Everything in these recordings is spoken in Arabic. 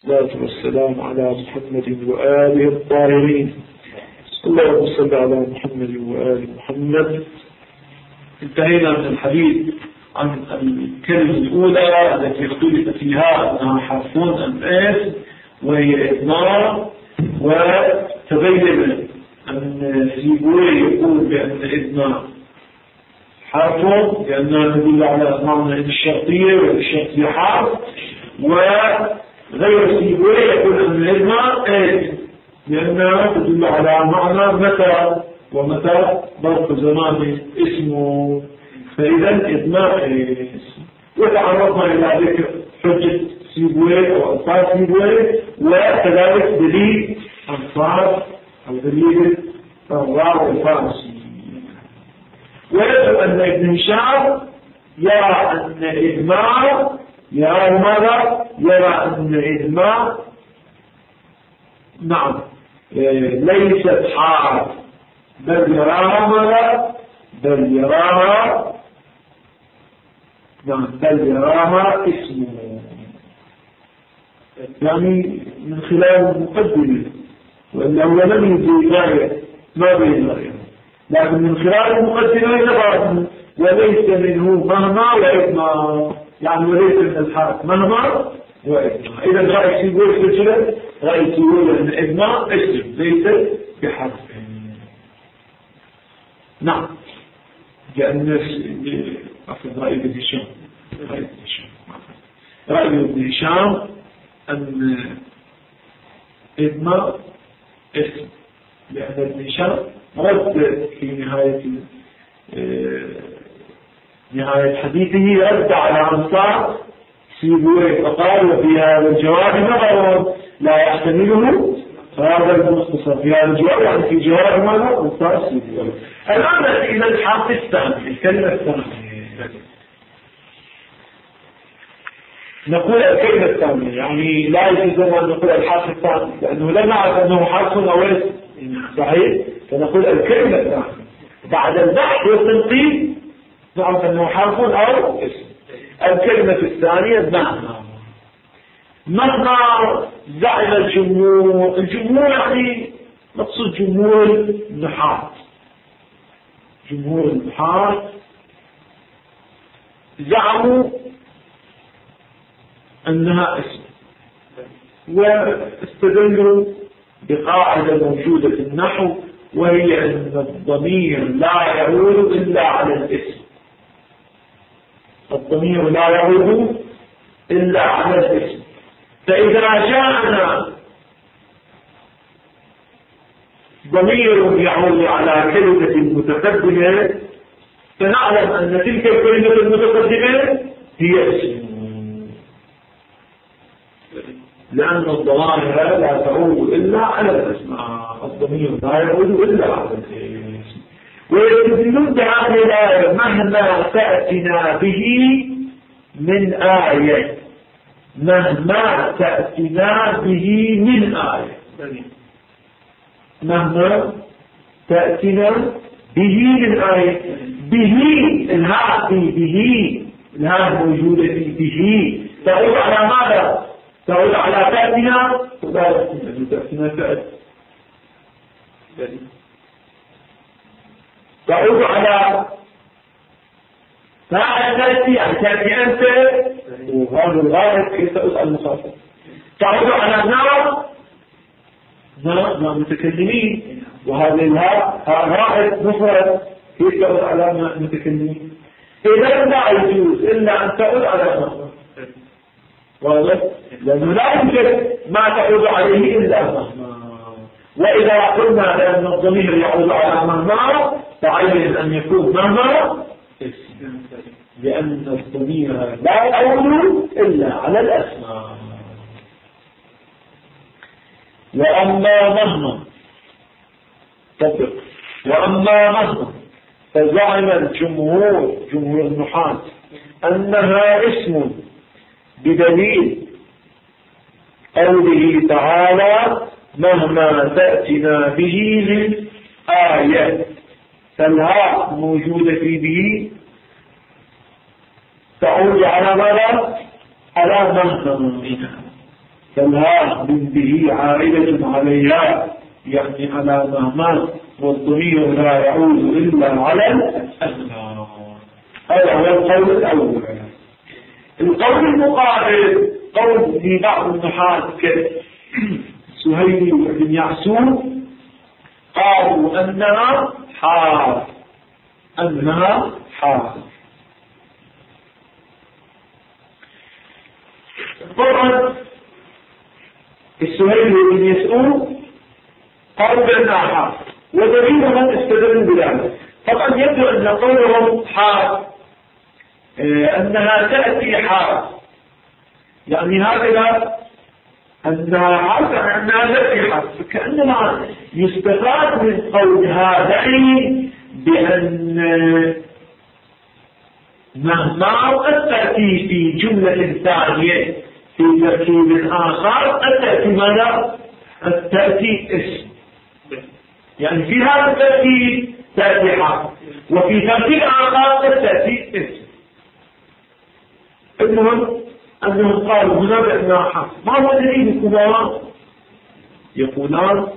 والصلاة والسلام على محمد وآله الطاهرين. اللهم صل على محمد وآل محمد. انتهينا من الحديث عن الكلمة الأولى التي اختلف فيها أنها حرفون أم اسم وهي إضمار، وتبين أن سيبوي يقول بأن إضمار حرف لأنها تدل على معنى الشرطية والشرطية حرف، وغير سيبوي يقول أن الإضمار اسم لأنها تدل على معنى متى، ومتى ظرف زمان اسمه، فإذا إضمار اسم. وتعرضنا إلى ذكر حجة سيبوي أو ألفاظ سيبوي، وكذلك دليل ألفاظ أو دليل الراء والفارسي. ويجب أن ابن هشام يرى أن إضمار يرى أن إضمار نعم ليست حرف، بل يراها اسم، يعني من خلال المقدمة، وأنه لم يجي غاية ما بين غاية، لكن من خلال المقدمة يظهر وليس منه مهما وإضمار، يعني وليس من الحرف مهما وإضمار. إذا رأي يقول سلسلة رأي يقول أن إضمار اسم ليس بحرف. نعم، لأن رأي ابن هشام رأي ابن هشام أن إضمار اسم، لأن ابن هشام رد في نهاية حديثه رد على أنصار سيبويه فقال وفي هذا الجواب نظر لا يحتمله هذا المختصر في هذا الجواب، يعني في جواب ماذا أنصار سيبويه. الآن نأتي إلى الحرف الثاني، الكلمة الثانية. نقول الكلمة الثانية، يعني لا يجوز أن نقول الحرف الثاني لأنه لا نعرف أنه حرف أو اسم، صحيح؟ فنقول الكلمة الثانية بعد البحث والتنقيب نعرف أنه حرف أو اسم. الكلمة الثانية مهما زعم الجمهور يعني مقصود جمهور النحاة زعموا أنها اسم، واستدلوا بقاعدة موجودة في النحو، وهي أن الضمير لا يعود إلا على الاسم. الضمير لا يعود إلا على الاسم، فإذا جاءنا ضمير يعود على كلمة متقدمة فنعلم أن تلك الكلمة المتقدمة هي اسم، لأن الضمائر لا تعود إلا على الأسماء، الضمير لا يعود إلا على الاسم. ويستدلون بهذه الآية مهما تأتنا به من آية، مهما تأتنا به من آية، مهما تأتنا به من آية. به الهاء موجودة في به تعود على ماذا؟ تعود على تأتنا تعود على تأتي، يعني تأتي أنت، وهذا الغائب كيف تسأل المخاطب. تعود على نار متكلمين، وهذا الهاء غائب مفرد كيف تعود على متكلمين. إذا لا يجوز إلا أن تعود على نار، واضح؟ لأنه لا يوجد ما تعود عليه إلا مهما. وإذا قلنا بأن الضمير يعود على مهما فعين أن يكون مهما اسم، لأن الضمير لا يعود إلا على الأسماء. وأما مهما فزعم جمهور النحاة أنها اسم بدليل قوله تعالى مهما تأتنا به من آية، فالهاء موجودة في به تعود على ماذا؟ على مهما منها. فالها من به عائلة عليها يعني على مهما، والضمير لا يعود إلا على الأثناء. هذا هو القول الأول. القول المقابل قول في بعض النحاة كسهيل بن يعسون قالوا أنها حال، أنها حال. طبعا السهيل بن يسأل قالوا بأنها حال، ودليلهم استدلوا بذلك. طبعا يبدو أن قولهم حال أنها تأتي حال، يعني هذا أنها حال أنها تأتي حال، فكأنما يستفاد من قول هذين بأن مهما قد تأتي في جملة ثانية في تركيب آخر قد تأتي ماذا؟ قد تأتي اسم، يعني في هذا التركيب تأتي حال، وفي تركيب آخر قد تأتي اسم. المهم أنهم قالوا هنا بأنها حال. ما هو دليلكما؟ يقولان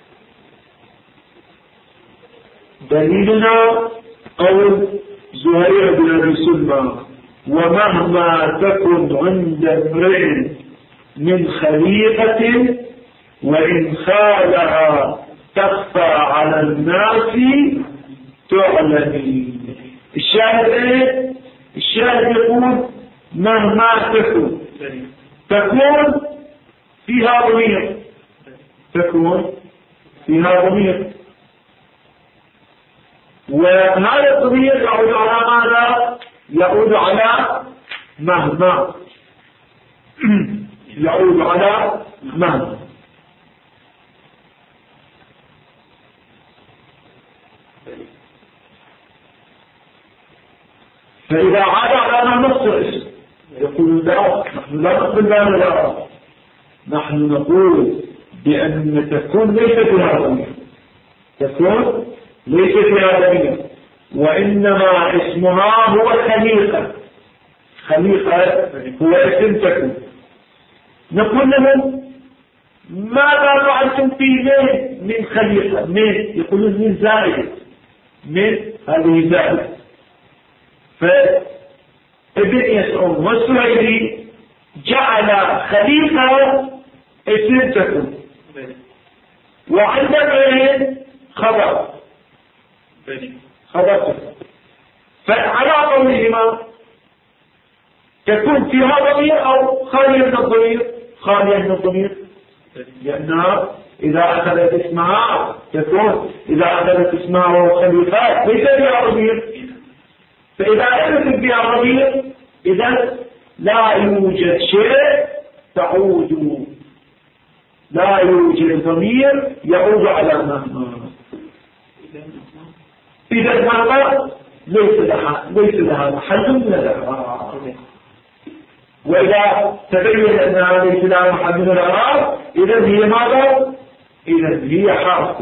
دليلنا قول زهير بن أبي سلمى: ومهما تكن عند امرئ من خليقة وإن خالها تخفى على الناس تعلمي. الشاهد ايه؟ الشاهد يقول مهما تكون فيها ضمير، تكون فيها ضمير، وهذا الضمير يعود على ماذا؟ يعود على مهما، يعود على مهما. فإذا عاد على نص اسم يقول لا، نحن لا نقول لا، نحن نقول بأن تكون ليس فيها ضمير، تكون ليس فيها ضمير، وإنما اسمها هو خليقة. خليقة هو اسم تكون. نقول لهم ماذا فعلتم في من خليقة؟ من يقولون من زائد، من هذه زائد. فابن يسعود والسهيلي جعل خليقة اسم تكون، وعندما خبر فعلى قولهما تكون فيها ضمير أو خالية من الضمير، خالية من الضمير، لأنها إذا أخذت اسمها تكون، إذا أخذت اسمها وهو خليقات ليس فيها ضمير. فإذا أخذت فيها ضمير إذا لا يوجد شيء تعود، لا يوجد ضمير يعود على مهما. إذا مهما ليس لها محل من الإعراب، وإذا تبين أنها ليس لها محل من الإعراب إذا هي ماذا؟ إذا هي حرف.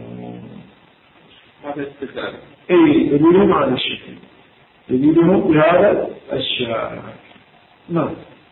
هذا استدلال. دليلهم على الشكل، دليلهم بهذا الشارع. نعم.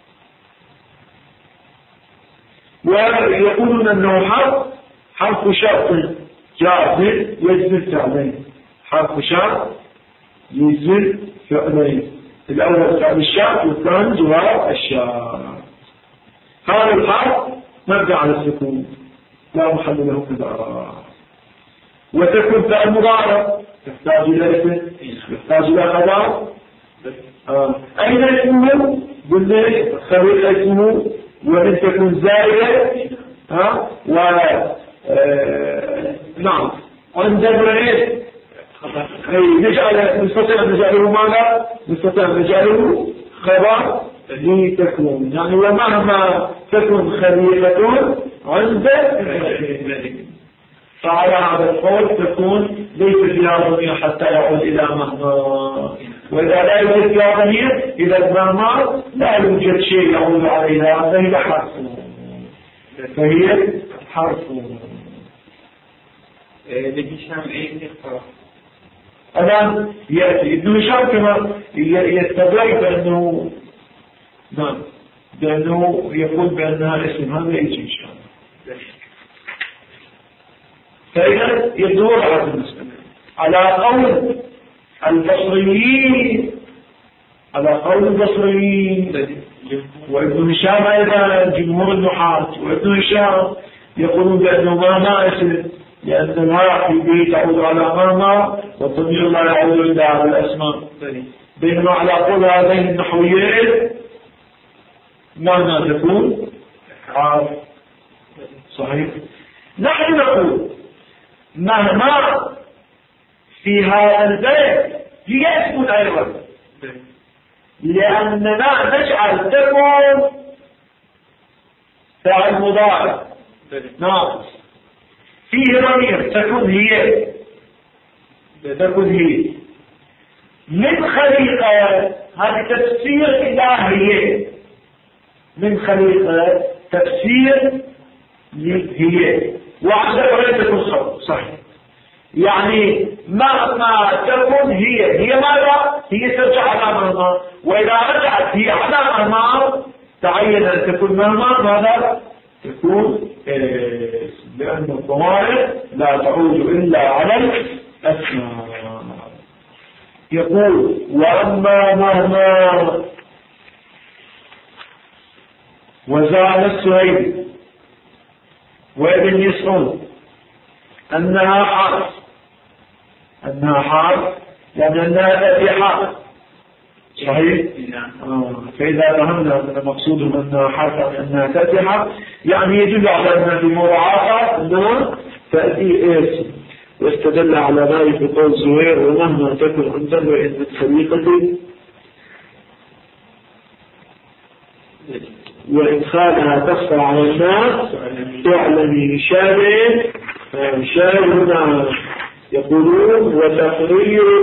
ويقولون أنه حرف شرط جازم يجزم فعلين، حرف شرط يجزم فعلين، الأول فعل الشرط والثاني جواب الشرط. هذا الحرف مبني على السكون لا محل له من الإعراب. وتكون فعل مضارع يحتاج إلى اسم، يحتاج إلى خبر. أين اسمه؟ قلنا خليق اسمه، وإن تكون زائدة نعم عندنا ايه؟ نستطيع أن نجعله ماذا؟ نستطيع أن نجعله خبر لتكون، يعني ومهما تكون خليقة عند فعلى هذا القول تكون ليس فيها ضمير حتى يعود إلى مهما، وإذا لا يوجد فيها ضمير إذا مهما لا يوجد شيء يعود عليها فهي حرف، فهي حرف. لهشام ايه اخترق الآن يأتي ابن هشام كما يستدعي بأنه نعم لأنه يقول بأنها اسم، هذا يجي إن شاء الله. فإذا يدور على المسألة على قول البصريين، وابن هشام أيضا جمهور النحاة وابن هشام يقولون بأنه ما اسم، لأن الهاء به تعود على ما والضمير لا يعود إلا على الأسماء. بينما على قول هذين النحويين مهما تكون حال. صحيح. نحن نقول مهما في هذا البيت هي اسم أيضا، لأننا نجعل تكون فعل مضارع ناقص فيه ضمير تكون هي من خليقة. هذا تفسير إلهي من خليقة، تفسير هي وعندك ولا تكون صحيح. يعني مهما تكون هي ماذا؟ هي ترجع على مهما، وإذا رجعت هي على مهما تعين أن تكون مهما ماذا؟ تكون لأن الضمائر لا تعود إلا على الأسماء. يقول وأما مهما وزعل السهيلي وابن يسعود أنها حرف لأنها تأتي حرف. صحيح؟ فإذا فهمنا أن مقصودهم أنها حرف أنها تأتي حرف يعني يدل على أن في مراعاة أنها تأتي اسم. واستدل على ذلك بقول زهير ومهما تكن عند امرئ من خليقته وإن خالها تخفى على الناس تعلمي شامل هنا يقولون وتقرير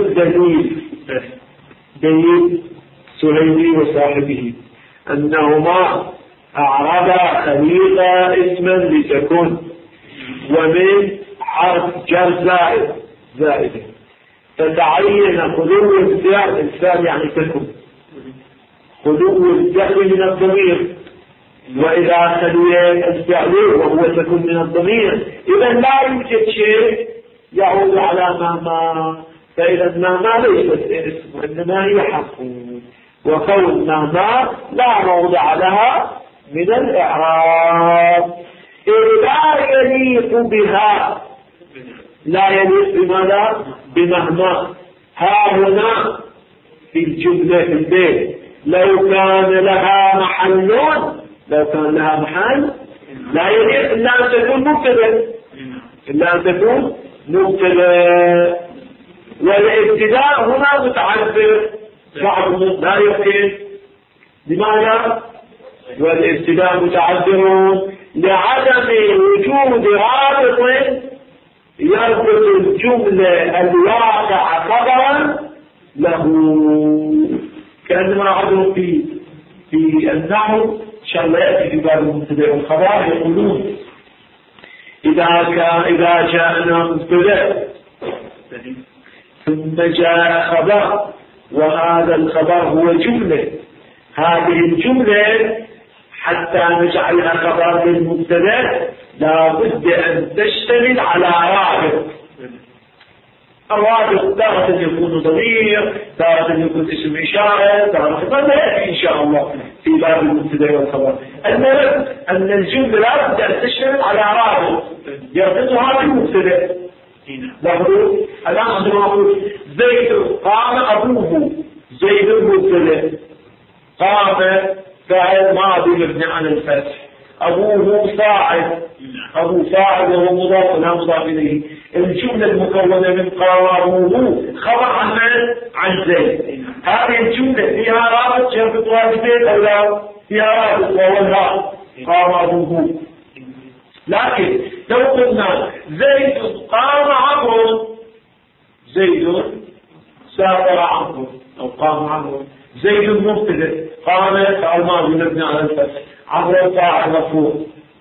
دليل سهيلي وصاحبه أنهما أعربا خليقة اسما لتكون ومن حرف جر زائد تتعين خلو الفعل يعني تكون خلو الفعل من الضمير، وإذا خلي الفعل وهو تكون من الضمير إذا لا يوجد شيء يعود على ما فإذا ما ليست اسم وإنما هي حرف، وقول ما لا موضع لها من الإعراب لا يليق بها، لا يليق بماذا؟ بمهما. ها هنا في الجملة في البيت لو كان لها محل لا يليق إلا أن تكون مبتدأ والابتداء هنا متعذر بعضهم لا يمكن. لماذا؟ والابتداء متعذر لعدم وجود رابط يربط الجملة الواقعة خبرا له، كأنما عدوا في النحو إن شاء الله يأتي في باب المبتدأ والخبر يقولون إذا جاءنا مبتدأ ثم جاء خبر وهذا الخبر هو جملة، هذه الجملة حتى نجعلها خبر للمبتدأ لا بد أن تشتمل على رابط. الرابط تارة يكون ضمير، تارة يكون اسم إشارة، تارة ما يأتي إن شاء الله في باب المبتدأ والخبر. المهم أن الجملة لا بد أن تشتمل على رابط يربطها بالمبتدأ. لاحظوا الآن عندما نقول زيد قام أبوه، زيد مبتدأ، قام فاعل ماضي مبني على الفتح، أبوه فاعل، أبو فاعل وهو مضاف لا مضاف إليه. الجملة المكونة من قام أبوه خبر عن زيد. هذه الجملة فيها رابط يربطها بزيد أو لا؟ فيها رابط وهو الهاء قام أبوه. لكن لو قلنا زيد قام عمرو، زيد سافر عمرو أو قام عمرو، زيد مبتدأ، قام فعل ماضي مبني على الفتح، عمرو فاعل مرفوع،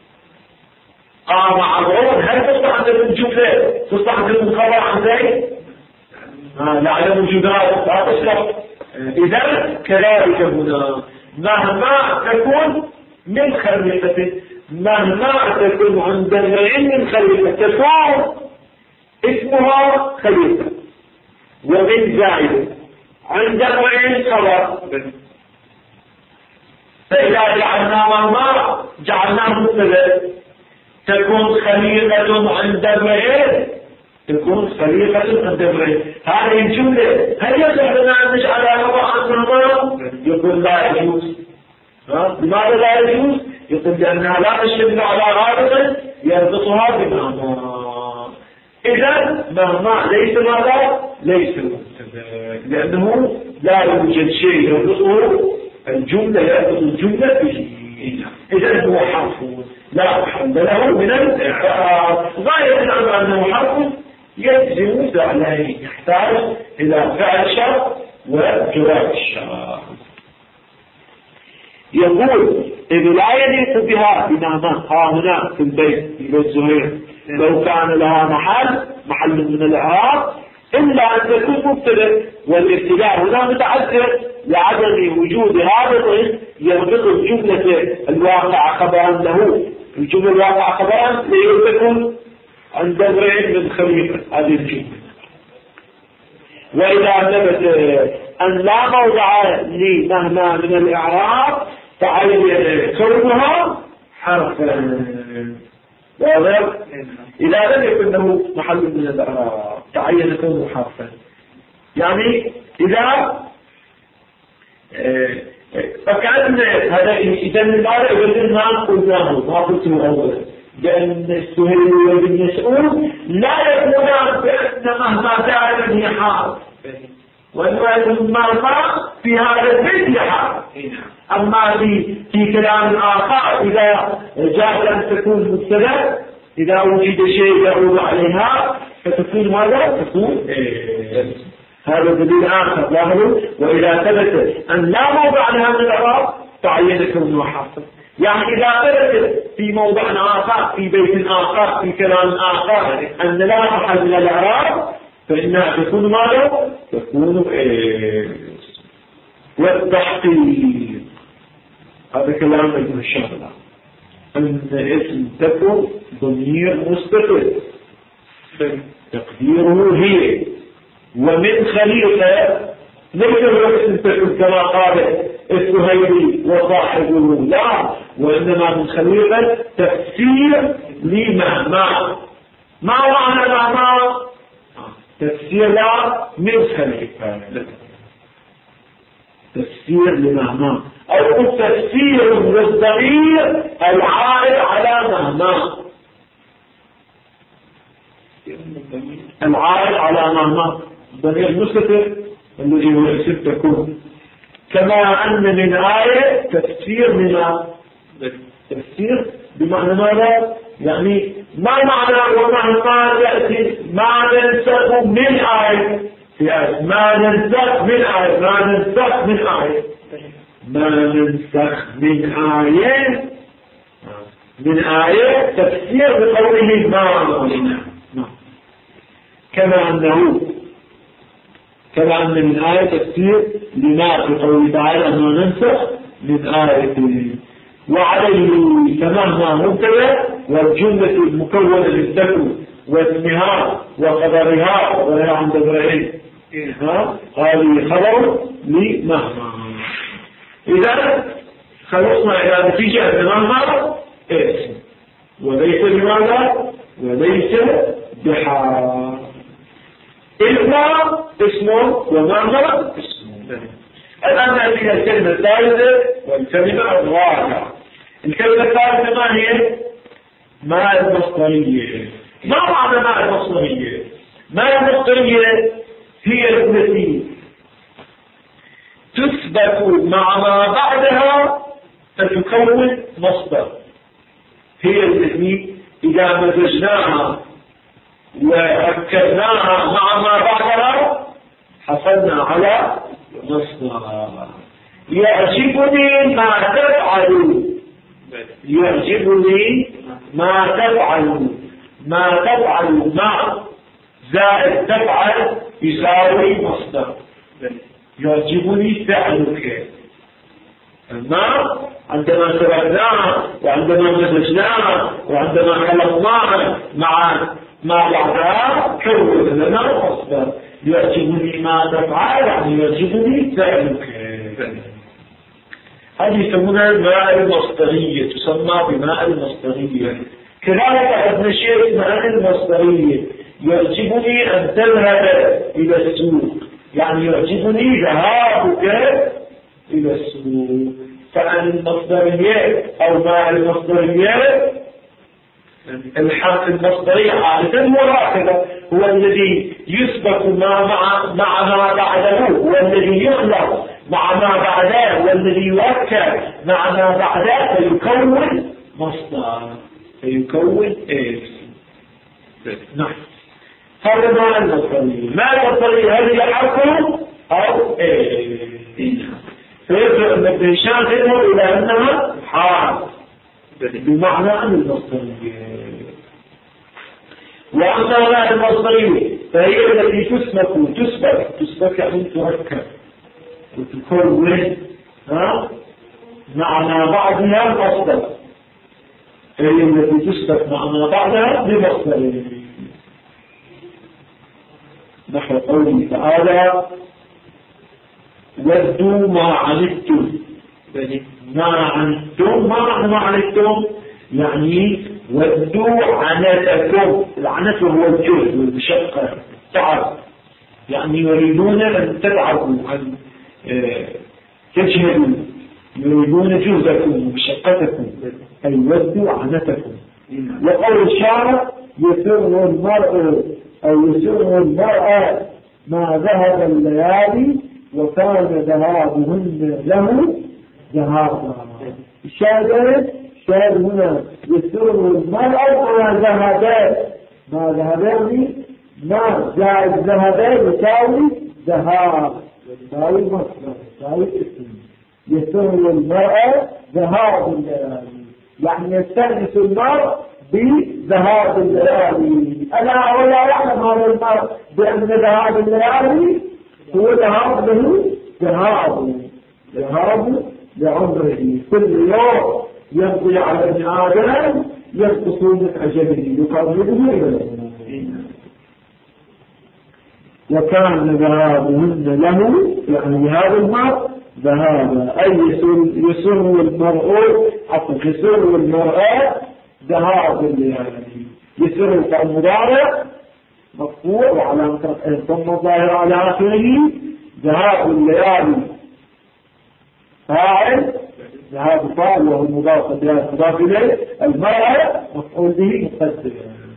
قام عمرو. هل تصلح عندنا الجملة تصلح عندنا الخبر عن زيد؟ لا على وجود هذا تصلح. إذا كذلك هنا مهما تكون من خليفته، مهما تكون عند امرئ من خليفة تكون اسمها خليفة ومن زائد عند امرئ خبر. فإذا جعلنا مهما جعلناه مبتدأ تكون خليفة عند امرئ، تكون خليفة عند امرئ. هذه الجملة هل يصح لنا أن نجعلها مضاعا مهما؟ يقول لا يجوز. لماذا لا يجوز؟ يقول لأنها لا تشتمل على غالب يربطها بمهما. إذا مهما ليس ماذا؟ ليس مبتدأ، لأنه لا يوجد شيء يربطه الجملة، يربط الجملة به. إذا هو حرف لا محل له من الإعراب، غاية الأمر أنه حرف يجزم فعله، يحتاج إلى فعل شرط وجواب الشرط. يقول إذ لا يليق بها بمهما هنا في البيت في بيت زهير لو كان لها محل من الإعراب إلا أن تكون مبتدأ، والابتداء هنا متعذر لعدم وجود رابط يربط الجملة الواقعة خبرا له. الجملة الواقعة خبرا ليكون عند امرئ من خليفة هذه الجملة. وإذا ثبت أن لا موضع لمهما من الإعراب تعين كونها حرفا. إذا لم يكن له محل من الإعراب تعين كونه حرفا، يعني إذا فكأن هذا إذا لماذا يقولنا قلناه ما قلته أولا بأن السهيل وابن مسعود لا يقولان بأن مهما فعل هي حرف، وأن مهما في هذا البيت حرف. أما في كلام آخر إذا جاء أن تكون مبتدأ إذا وجد شيء يعود عليها فتكون ماذا؟ تكون هذا دليل آخر ظاهر. وإذا ثبت أن لا موضع لها من الإعراب تعين كونه حرفا، يعني إذا ثبت في موضع آخر في بيت آخر في كلام آخر أن لا محل من الإعراب فإنها تكون ماذا؟ تكون والتحقيق. هذا كلام ابن الشغلة أن اسم تكون ضمير مستتر تقديره هي، ومن خليفة ليس الاسم تكون كما قال السهيلي وصاحبه، لا، وإنما من خليفة تفسير لمهما. ما معنى مهما؟ تفسير لا من خليفة، تفسير لمهما أو تفسير للضمير العائد على مهما، العائد على مهما ضمير مستتر الذي هو اسم تكون. كما أن من آية تفسير لما تفسير بمعنى ماذا؟ يعني ما معنى ومهما يأتي ما ننسخ من آية في آية، ما ننسخ من آية، ما ننسخ من آية، ما ننسخ من آية، من آية تفسير بقوله ما نعلم. كما أن من آية تفسير لما في قوله تعالى ما ننسخ من آية. وعليه فمهما مبتدأ والجملة المكونة من تكون واسمها وخبرها ولا عند إبراهيم هذه خبر لمهما. إذا خلصنا إلى نتيجة أن مهما اسم وليس بماذا؟ وليس بحال. إلا اسم ومهما اسم. الآن نأتي الكلمة الثالثة والكلمة الرابعة. الكلمة الثالثة ما هي؟ ما المصدرية. ما معنى ما المصدرية؟ ما المصدرية هي التي تثبت مع ما بعدها فتكون مصدر. هي التي إذا مزجناها وركبناها مع ما بعدها حصلنا على مصدر. يعجبني ما تفعل، يعجبني ما تفعل، ما تفعل ما زائد تفعل يساوي مصدر. يعجبني فعلك، الماء عندما سبقناه وعندما مزجناه وعندما خلطناه مع بعضها كون لنا مصدر. يعجبني ما تفعل يعني يعجبني فعلك. هذه يسمونها الماء المصدرية، تسمى بماء المصدرية. كذلك عندنا شيء اسمه المصدرية. يعجبني أن تذهب إلى السوق، يعني يعجبني ذهابك إلى السوق. فعن المصدرية أو ماء المصدرية، المصدرية عادة مراتبة، هو الذي يسبق مع ما بعده، هو الذي يخلق مع ما بعده، والذي يركب مع ما بعده فيكون مصدر، فيكون نعم. هذا ماء المصدرية. ماء المصدرية هذه حرفه أو فيبدأ النبيشان تذهب إلى أنها حال بمعنى أن المصدرية. وأما ماء المصدرية فهي التي تسبك يعني تركب وتكون معنى بعضها مصدر، هي التي تسبك معنى بعضها بمصدر. نحو قوله تعالى ودوا ما عنتم. ما عنتم، ما معنى ما عنتم؟ يعني ودوا عنتكم. العنت هو الجهد والمشقة، تعب، يعني يريدون أن تتعبوا، أن تجهدوا، يريدون جهدكم ومشقتكم، أي ودوا عنتكم. وقول الشاعر يسر المرء أو يسر المرأة ما ذهب الليالي وكان ذهابهن له ذهابا. الشاهد هنا يسر المرأة ما ذهبان. ما ذهبان ما زائد ذهبان يساوي ذهاب، يساوي مصدر، يساوي اسم. يسر المرأة ذهاب الليالي، يعني يستأنس المرء بذهاب الليالي. ألا ولا يعلم هذا المرء بأن ذهاب الليالي هو ذهاب له ذهاب لعمره. كل يوم يمضي على ابن آدم ينقص من أجله يقربه إلى الموت. وكان ذهابهن له، يعني هذا المرء ذهاب، أي يسر المرء حتى يسر المرأة ذهاب الليالي. يسر المضارع مرفوع وعلامة الضم الظاهر على آخره. ذهاب الليالي فاعل، ذهاب فاعل وهو مضاف إليه. المرأة مفعول به مقدر.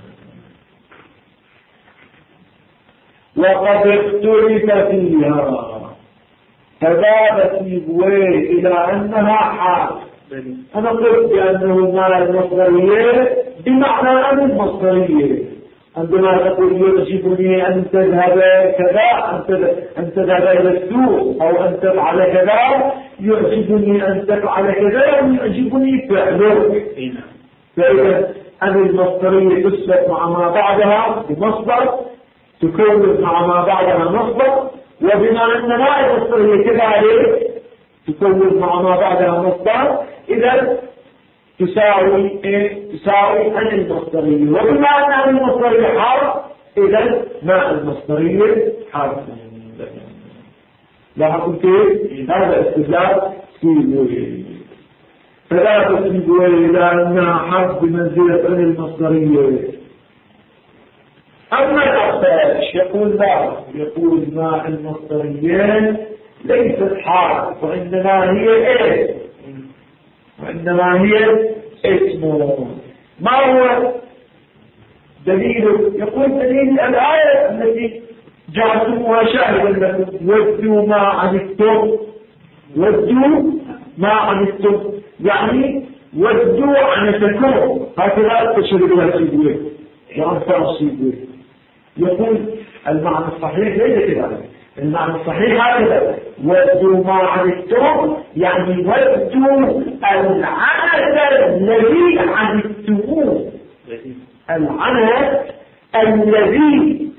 وقد اختلف فيها فذهب سيبويه إلى أنها حال. أنا قلت بأنه الماء المصدرية بمعنى أن المصدرية. عندما تقول يعجبني أن تذهب كذا، أن تذهب إلى السوق، أو أن تفعل كذا، يعجبني أن تفعل كذا، يعجبني فعلك. فإذا أن المصدرية تسبق مع ما بعدها بمصدر، تكون مع ما بعدها مصدر. وبما أن ما المصدرية كذلك تكون مع ما بعدها مصدر، إذا تساوي عن المصدرية. وبما أن المصدرية حرف، إذا ما المصدرية حرف. لاحظوا كيف هذا استدلال سيبويه. فلا تسيبويه إلى أنها حرف بمنزلة عن المصدرية. أما الأخفاش يقول لا، يقول ما المصدرية ليست حرف، وإنما هي وإنما هي اسمه. ما هو دليله؟ يقول دليل الآية التي جعلتموها شاهدا لكم ودوا ما عنتم. ودوا ما عنتم يعني ودوا عنتكم. هكذا تشربها سيبويه وأنفر سيبويه. يقول المعنى الصحيح ليس كذلك. المعنى الصحيح هكذا: ودوا ما عنتم، يعني ودوا العنت الذي عنتموه. العنت الذي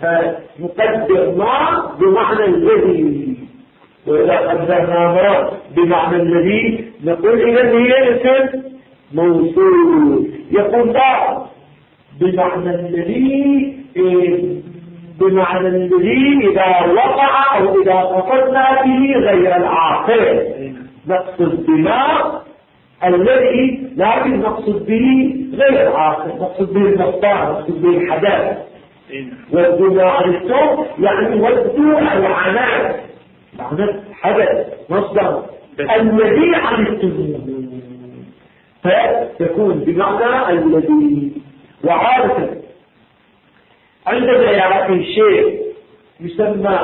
فنقدر ما بمعنى الذي، وإذا قدرنا ما بمعنى الذي نقول إذا هي اسم موصول. يقول لا بمعنى الذي إذا وقع أو إذا قصدنا به غير العاقل نقصد بما الذي لكن نقصد به غير العاقل، نقصد به المصدر، نقصد به الحدث. ودوا ما عرفتم يعني ودوا العنان، معنى حدث مصدر الذي عرفتم، فيكون بمعنى الذي. وعادة عندما يأتي شيء يسمى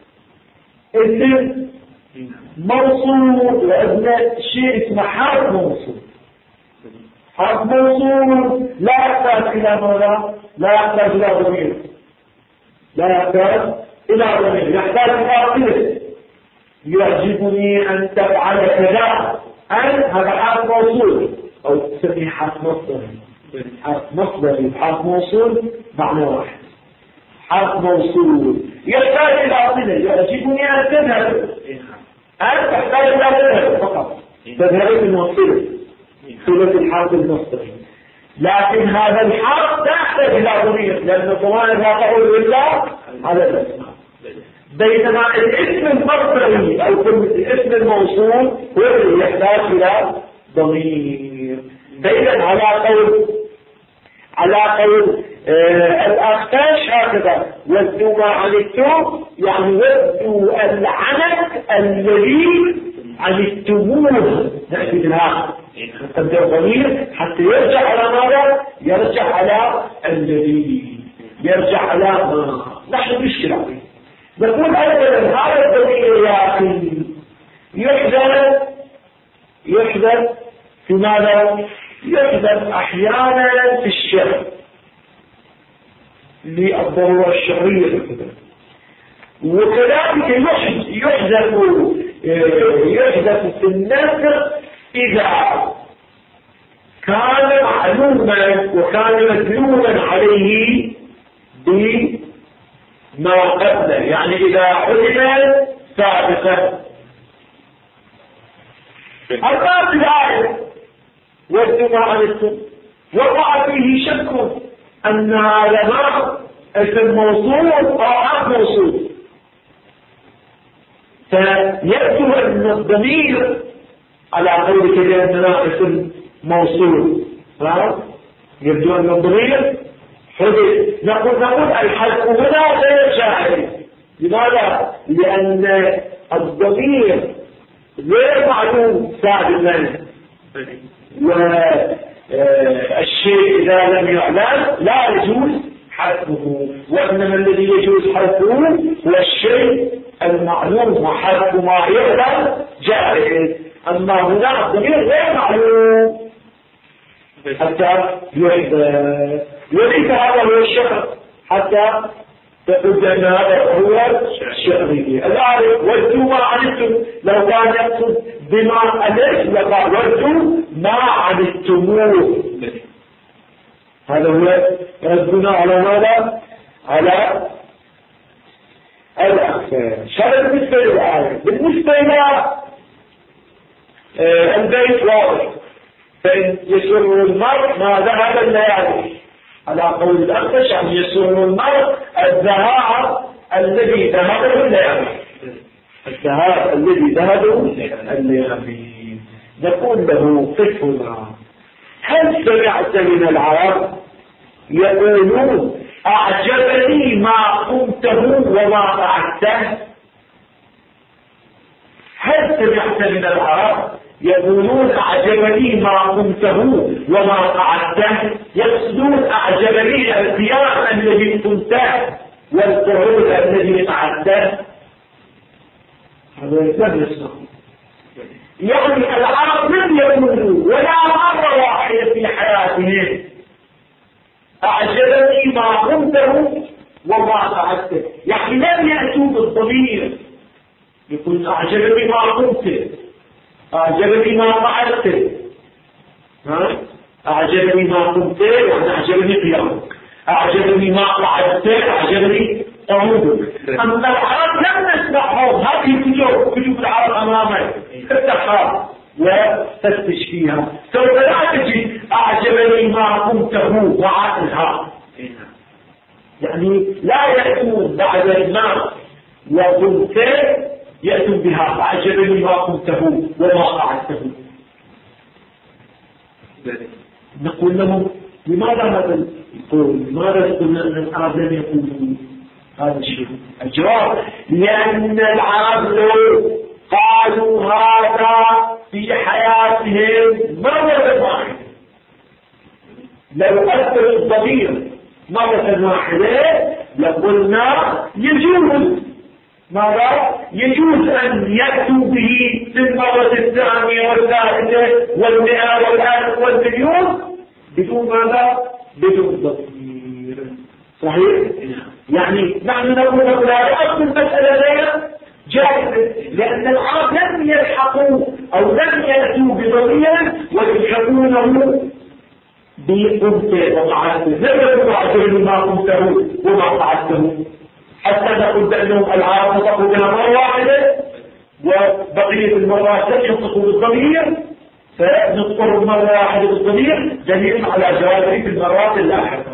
اسم موصول وعندنا شيء اسمه حرف موصول. حرف موصول لا يحتاج إلى ماذا؟ لا يحتاج إلى ضمير، لا يحتاج إلى ضمير، يحتاج إلى قيد. يعجبني أن تفعل كذا، أن هذا حرف موصول أو تسميه حرف مصدري. حرف مصدري حرف موصول معنى واحد. حرف موصول يحتاج إلى قيد. يعجبني أن تذهب، أن تحتاج إلى تذهب فقط، تذهب الموصول صلة الحرف المصدري. لكن هذا الحرف لا يحتاج إلى ضمير لأن الضمائر لا تعود إلا على الأسماء. بينما الاسم المصدري أو الاسم الموصول هو الذي يحتاج إلى ضمير. فإذا على قول الأخفاش هكذا ودوا ما عنتم يعني ودوا العنت الذي عنتموه. نأتي بالآخر تبدأ الضمير حتى يرجع على ماذا؟ يرجع على الذي، يرجع على ما نحن نشكل. نقول أولا هذا الضمير يا أخي يحدث في ماذا؟ يحدث أحيانا في الشعر للضرورة الشعرية وكذلك يحدث في النثر إذا كان معلوما وكان مدلولا عليه بما قبله، يعني إذا علم سابقا. أما في الآية ودوا ما عنتم وقع فيه شك أن هذا ما اسم موصول أو حرف موصول، فيبدو أن الضمير على قولك لأننا اسم موصول يبدو أن الضمير حدث. نقول الحذف هنا غير شاعري. لماذا؟ لأن الضمير غير معلوم سابقا، والشيء إذا لم يعلم لا يجوز حذفه، وإنما الذي يجوز حذفه هو الشيء المعلوم، وحذف ما يعلم جائز. أما هنا الضمير غير معلوم حتى يحدث. وليس هذا هو الشعر حتى تقول أن هذا هو الشعري. الآن ودوا ما عنتم لو كان يقصد بما ألف لقال ودوا ما عنتموه. هذا هو ردنا على ماذا؟ على الأخفاش. هذا بالنسبة للآية. بالنسبة إلى البيت واضح، فإن يسر المرء ما ذهب الليالي على قول الأخفش، يعني يسر المرء الذهاب الذي ذهبه الليالي، الذهاب الذي ذهبه الليالي. نقول له قفنا هل سمعت من العرب يقولون أعجبني ما قمته وما قعدته؟ هل سمعت من العرب يقولون أعجبني ما قمته وما قعدته؟ يقصدون أعجبني القيام الذي قمته والقعود الذي قعدته. هذا لم يسمع. يعني العرب لم يقولوا ولا مرة واحدة في حياتهم أعجبني ما قمته وما قعدته، يعني لم يأتوا بالضمير يقول أعجبني ما قمت، أعجبني ما قعدت، أعجبني ما قمت يعني أعجبني قيامك، أعجبني ما قعدت أعجبني تعود. أما العرب لم نسمعهم، هذه كتب العرب أمامك، افتحها وفتش فيها، سوف لا تجد أعجبني ما قمته وعقلها. يعني لا يأتون بعد ما وقمت يأتون بها أعجبني ما قمته وما قعدته. نقول لهم لماذا هذا القول؟ لماذا يقولون أن العرب لم يقولوا هذا الشيء؟ الجواب لأن العرب لو قالوا هذا في حياتهم مرة واحدة، لو أثر الضمير مرة واحدة لقلنا يجوز. ماذا؟ يجوز أن يأتوا به في المرة الثانية والثالثة والمئة والألف والمليون بدون ماذا؟ بدون ضمير. صحيح؟ يعني نحن نقول لا أصل المسألة غير جائزة، لأن العرب لم يلحقوا أو لم يأتوا بضمير ويلحقونه بقمته وقعدته، لم يكونوا عجبني ما قمته وما قعدته، حتى نقول بأنهم العرب نطقوا بها مرة واحدة وبقية المرات لم ينطقوا بالضمير، فنذكر مرة واحدة بالضمير دليل على جوازه في المرات اللاحقة.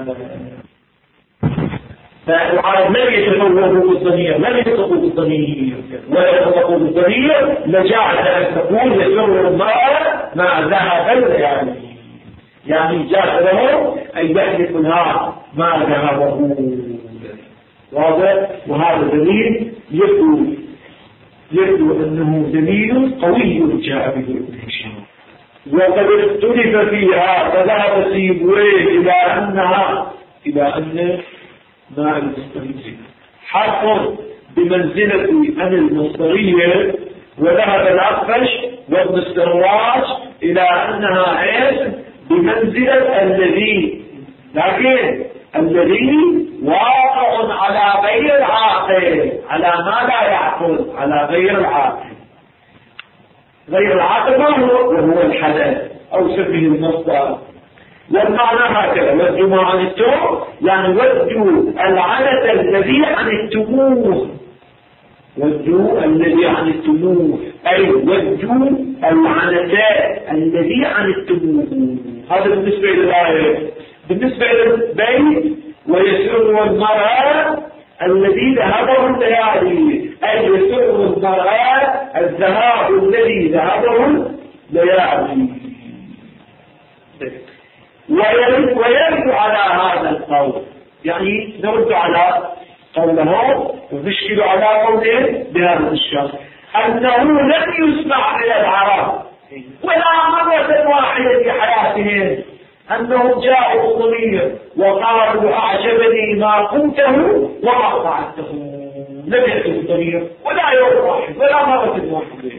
فالعرب لم يتفوهوا بالضمير، لم ينطقوا بالضمير ولا ينطقوا بالضمير، لجعل أن تقول يسر المرأة ما ذهب يعني جاء له أن يحدث لها ما ذهبه. واضح؟ وهذا دليل يبدو أنه دليل قوي جاء به ابن هشام. وقد اختلف فيها، فذهب سيبويه إلى أن ماء المصدرية حرف بمنزلة أن المصدرية، وذهب الأخفش وابن السراج إلى أنها بمنزلة الذي، لكن الذي واقع على غير العاقل، على ما لا يعقل، على غير العاقل. غير العاقل ما هو؟ وهو الحدث أو سمه المصدر. والمعنى هكذا: ودوا عن التوم، يعني ودوا العنة الذي عن التموه، ودوا الذي عن التموه، أي ودوا العنتاء الذي عن التموه. هذا بالنسبة للآية. بالنسبة للبيت: ويسر المرأة الذي ذهبه الليالي، أي يسر المرأة الذهاب الذي ذهبه الليالي. ويرد على هذا القول، يعني نرد على قوله ونشكل على قوله بهذا الشرط، أنه لم يسمع من العرب ولا مرة واحدة في حياتهم أنهم جاءوا الضمير وقالوا أعجبني ما قمته وما قعدته. لم يأتوا الضمير ولا يوم واحد ولا مرة واحدة.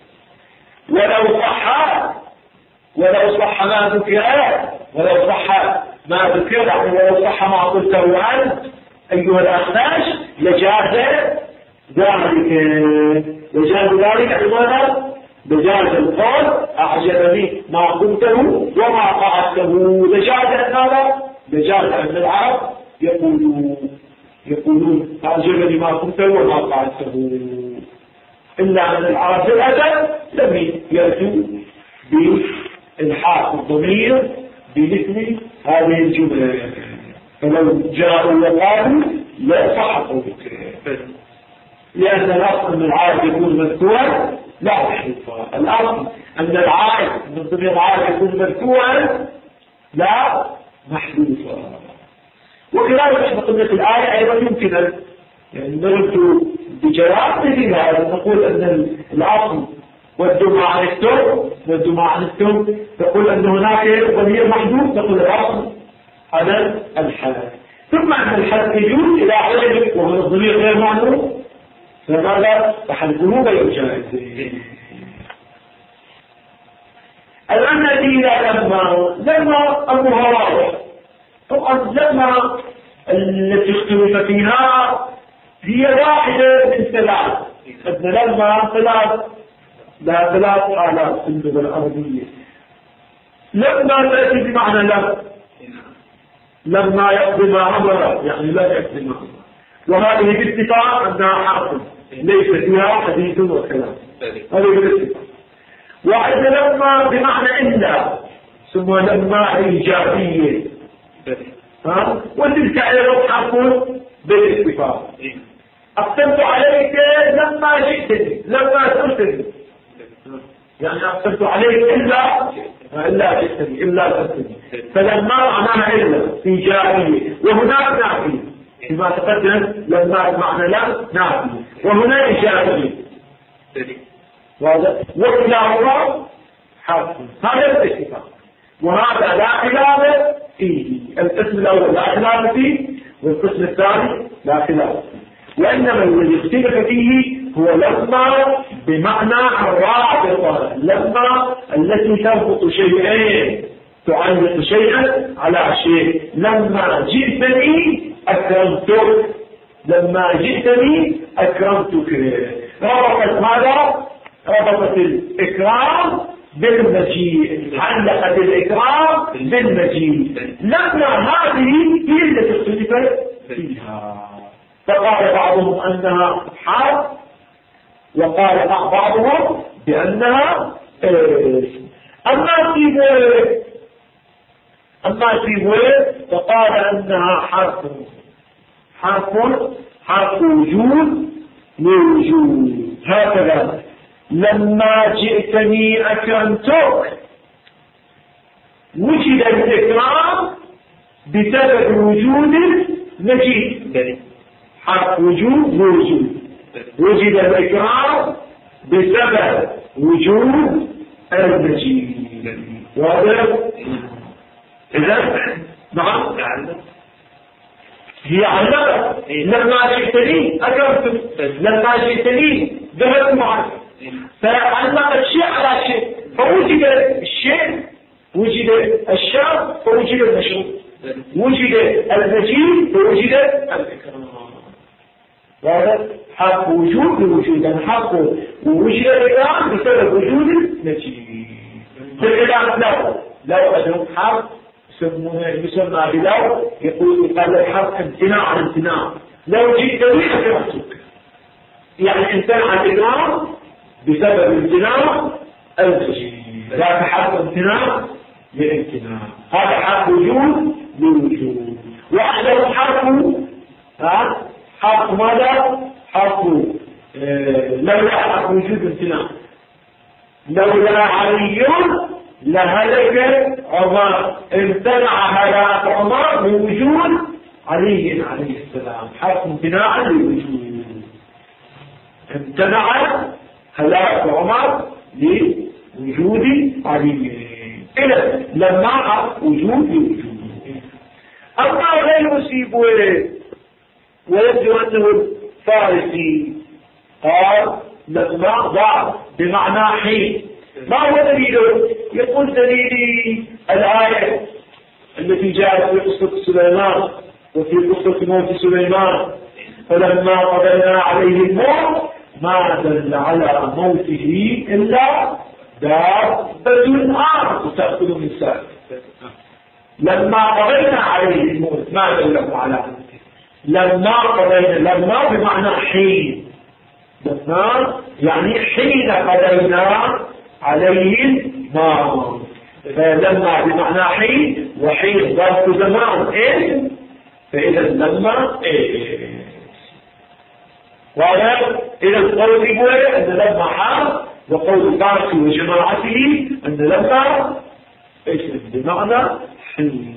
ولو صح ما ذكر، ولو صح ما ذكر، ولو صح ما قلته أنت أيها الأخناش لجاز ذلك أيضا، لجاز القول أعجبني ما قلته وما قعدته. لجاز ماذا؟ لجاز أن العرب يقولون أعجبني ما قلته وما قعدته، إلا أن العرب في الأدب لم يأتوا بإلحاق الضمير بمثل هذه الجملة. فلو جاءوا وقالوا لا صح قولك، لأن الأصل أن العائد يكون مذكورا لا محذوفا. الأصل أن العائد من ضمن العائد يكون مذكورا لا محذوفا. وكذلك احنا قلنا في الآية أيضا يمكن أن نرد بجواب مثل هذا، نقول أن الأصل ودوا عن التوم، تقول أن هناك ضمير محذوف، تقول الأصل هذا الحذف. ثم أن الحذف يجوز إلى حذف وهو الضمير غير محذوف، فماذا؟ فحذفه غير جائز. الآن نأتي إلى لما أمرها واضح. طبعا لما التي اختلف فيها هي واحدة من ثلاث. لما ثلاث حالات في اللغة العربية. لما تأتي بمعنى لما يقضي ما أمر، يعني لا يقضي ما أمر. وهذه باتفاق أنها حرف ليس فيها حديث وكلام، هذه بالاتفاق. وإذا لما بمعنى إلا ثم لما إيجابية، وتلك أيضا حرف بالاتفاق. أقسمت عليك لما جئتني، لما سألتني، يعني أقسمت عليك إلا جئتني، إلا سألتني. فلما معناها إلا إيجابية، وهناك نافية فيما تقدم. لما بمعنى لا نافية، وهنا إيجابية. وكلاهما حرف، هذا الاتفاق، وهذا لا خلاف فيه. القسم الأول لا خلاف فيه، والقسم الثاني لا خلاف فيه. وإنما الذي اختلف فيه هو لما بمعنى الرابطة، لما التي تربط شيئين، تعلق شيئا على شيء. لما جئتني أكرمتك، لما جئتني أكرمتك. ربطت ماذا؟ ربطت الإكرام بالمجيء، علقت الإكرام بالمجيء. لما هذه هي التي اختلفت فيها، فقال بعضهم أنها حرف، وقال بعضهم بأنها أما سيبويه فقال أنها حرف وجود لوجود. هكذا لما جئتني أكرمتك، وجد الإكرام بسبب وجود المجيء، حرف وجود لوجود. وجد الإكرام بسبب وجود المجيء. واضح؟ إذا نعم هي علقت. لما جئتني أكرمتك، لما جئتني ذهبت معك، فعلقت شيء على شيء، فوجد الشيء، وجد الشرب فوجد المشروب، وجد المجيء فوجد الإكرام. وهذا حق وجود لوجود، الحق ووجد الإكرام بسبب وجود المجيء. فالإكرام لو أدرك حرف يسمى بلو، قال الحرف امتناع. لو جئت لي أكرمتك، يعني امتنع الإكرام بسبب امتناع المجيء. ذاك حرف امتناع للامتناع، هذا حرف وجود لوجود. وأحد حرف ماذا؟ حرف لولا حرف وجود امتناع. لولا علي لهلك عمر، امتنع هلاك عمر من وجود علي عليه السلام، حرف امتناع لوجود. امتنع هلاك عمر لوجود علي. إذا لما حرف وجود لوجود. أما غير سيبويه ويبدو أنه الفارسي قال لما ضع بمعنى حين. ما هو دليله؟ يقول دليلي الآية التي جاءت في قصة سليمان وفي قصة موت سليمان، فلما قضينا عليه الموت ما دل على موته إلا دابة الأرض تأكل من سائر. لما قضينا عليه الموت ما دل على موته. لما قضينا، لما بمعنى حين، لما يعني حين قضينا عليه الموت. فلما بمعنى حين، وحين ظرف زمان إيه، فإذا لما إيه. وهذا إذا القول يقول أن لما حال، وقول الفارسي وجماعته أن لما إيش بمعنى حين.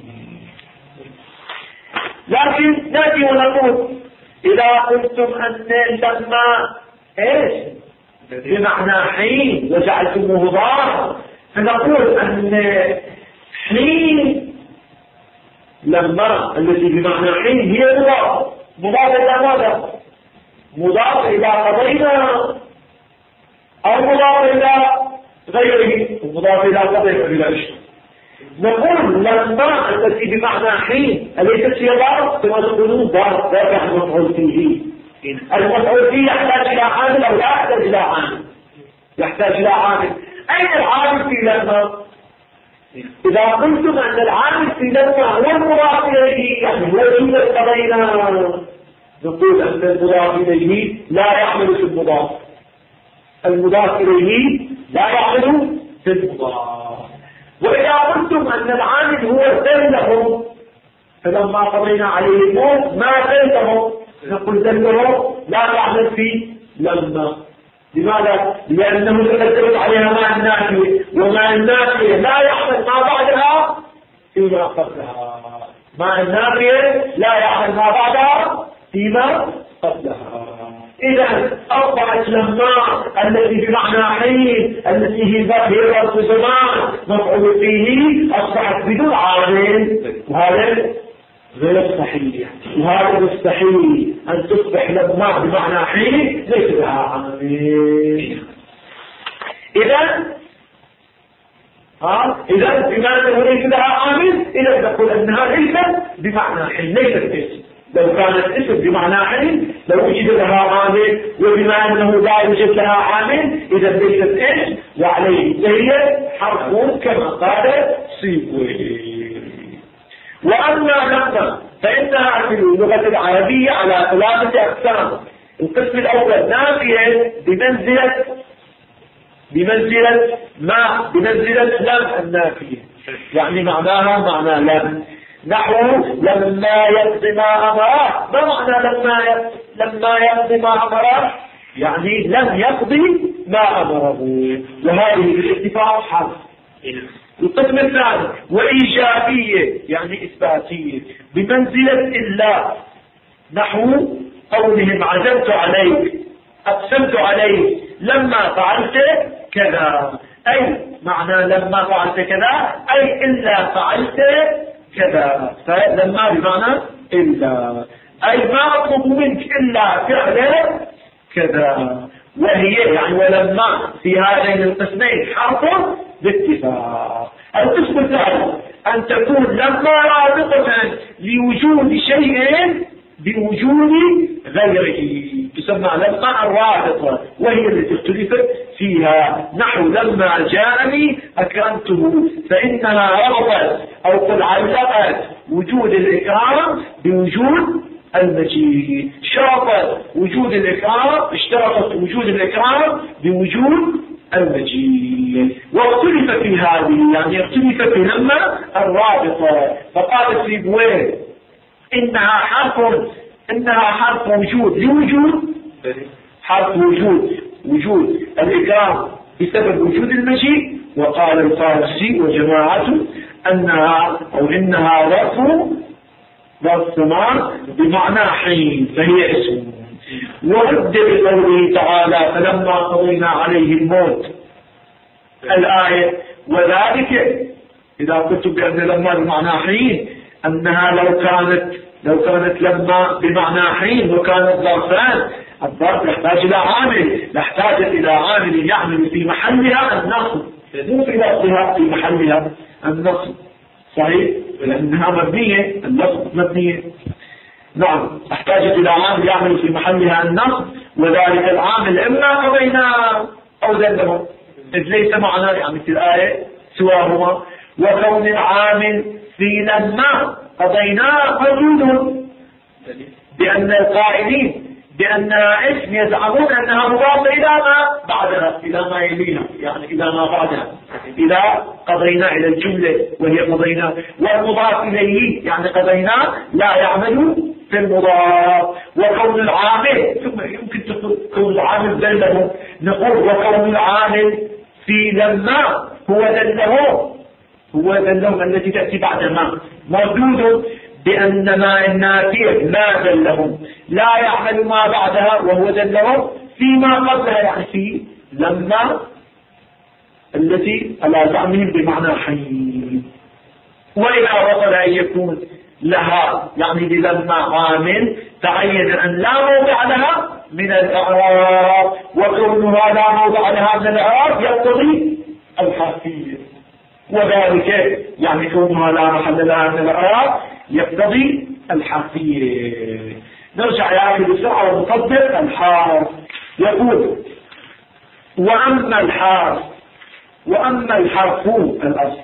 لكن نأتي ونقول إذا قلتم أن لما إيش بمعنى حين وجعلتموه ضار، فنقول أن حين لما التي بمعنى حين هي مضاف إلى ماذا؟ مضاف إلى قضينا أو مضاف إلى غيره، مضاف إلى قضينا بلا شيء. نقول لما التي بمعنى حين أليست هي ضار؟ كما تقولون ضار ذاك المفعول فيه. المفعول فيه يحتاج إلى عامل أو لا يحتاج إلى عامل؟ يحتاج إلى عامل. أين العامل في لما؟ إذا قلتم أن العامل في لما هو المضاف إليه، يعني هو جملة قضينا، نقول أن المضاف إليه لا يعمل في المضاف، المضاف إليه لا يعمل في المضاف. وإذا قلتم أن العامل هو دلهم، فلما قضينا عليه الموت ما دلهم، نقول دلهم لا يعمل في لما. لماذا؟ لأنه تقدمت عليها ماء النافية، وماء النافية لا يعمل ما بعدها فيما قبلها، ماء النافية لا يعمل ما بعدها فيما قبلها. إذا أصبحت لما التي بمعنى حين التي هي ظرف زمان مفعول فيه أصبحت بدون عامل، وهذا غير صحيح، وهذا مستحيل أن تصبح لما بمعنى حين ليس لها عامل. إذا بما أنه ليس لها عامل، إذا نقول أنها ليست بمعنى حين، ليست اسم. لو كانت اسم بمعنى حين لو وجد لها عامل، وبما أنه لا يوجد لها عامل إذا ليست اسم، وعليه هي حرف كما قال سيبويه. وأما لما فإنها في اللغة العربية على 3 أقسام. القسم الأول نافية بمنزلة لم النافية، يعني معناها معنى لم، نحو لما يقضي ما أمره. ما معنى لما يقضي ما أمره؟ يعني لم يقضي ما أمره، وهذه بالاتفاق حرف. القسم الثاني وإيجابية يعني إثباتية بمنزلة إلا، نحو قولهم عزمت عليك، أقسمت عليك لما فعلت كذا، أي معنى لما فعلت كذا أي إلا فعلت كذا، فلما بمعنى إلا أي ما أطلب منك إلا فعل كذا، وهي يعني ولما في هذين القسمين حرف باتفاق. القسم الثالث أن تكون لما رابطة لوجود شيء بوجود غيره، تسمى لما الرابطة، وهي التي اختلفت فيها، نحو لما جاءني أكرمته، فإنها ربطت أو قل علقت وجود الإكرام بوجود المجيء، شرطت وجود الإكرام، اشترطت وجود الإكرام بوجود المجيء. واختلف في هذه، يعني اختلف في لما الرابطة، فقال سيبويه إنها حرف وجود لوجود حرف وجود الإكرام بسبب وجود المجيء. وقال الفارسي وجماعته إنها ظرف زمان بمعنى حين، فهي اسم. ورد بقوله تعالى فلما قضينا عليه الموت الآية، وذلك إذا قلت بأن لما بمعنى حين أنها لو كانت لما بمعنى حين وكانت ظرفان، الظرف يحتاج إلى عامل، لاحتاجت إلى عامل يعمل في محلها النصب، مو في لفظها في محلها النصب، صحيح؟ لأنها مبنية، النصب مبنية. نعم، احتاجت إلى عامل يعمل في محلها النصب، وذلك العامل إما قضينا أو ذنبه، إذ ليس معنا يعني في الآية سواهما. وكون العامل في لما قضيناه موجود، بأن القائلين بأنها اسم يزعمون أنها مضافة إلى ما بعدها، إلى ما يليها، يعني إلى ما بعدها، إلى قضينا إلى الجملة وهي قضينا، والمضاف إليه يعني قضينا لا يعمل في المضاف. وكون العامل، ثم يمكن تكون العامل دله، نقول وكون العامل في لما هو دلهم التي تأتي بعد ما موجود، بأن ما النافية ما دلهم لا يعمل ما بعدها، وهو دلهم فيما قبلها، يعني في لما التي على زعمهم بمعنى حين. وإذا وصل أن يكون لها يعني للما عامل تعين أن لا موضع لها من الإعراب، وكونها لا موضع لها من الإعراب يقتضي الحرفية، وذلك يعني كونها لا محل لها من الإعراب يقتضي الحرفية. نرجع يعني بسرعة ونطبق الحرف. يقول وأما الحرف الأصل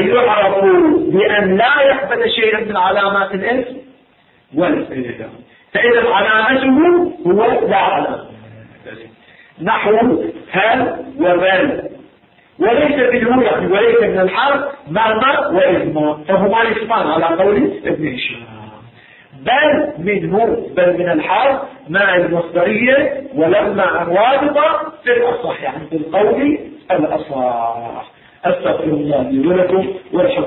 فيعرف بأن لا يقبل شيئا من علامات الاسم والفعل، فإذا علامته هو لا علامة، نحو هل وبل، وليس بالهو يعني وليس من الحرف مهما وإذما، فهما الاسمان على قول ابن هشام. بل منه، بل من الحرف مع المصدرية ولما الرابطة في الأصح، يعني في القول الأصح. أستغفر الله لي ولكم والحمد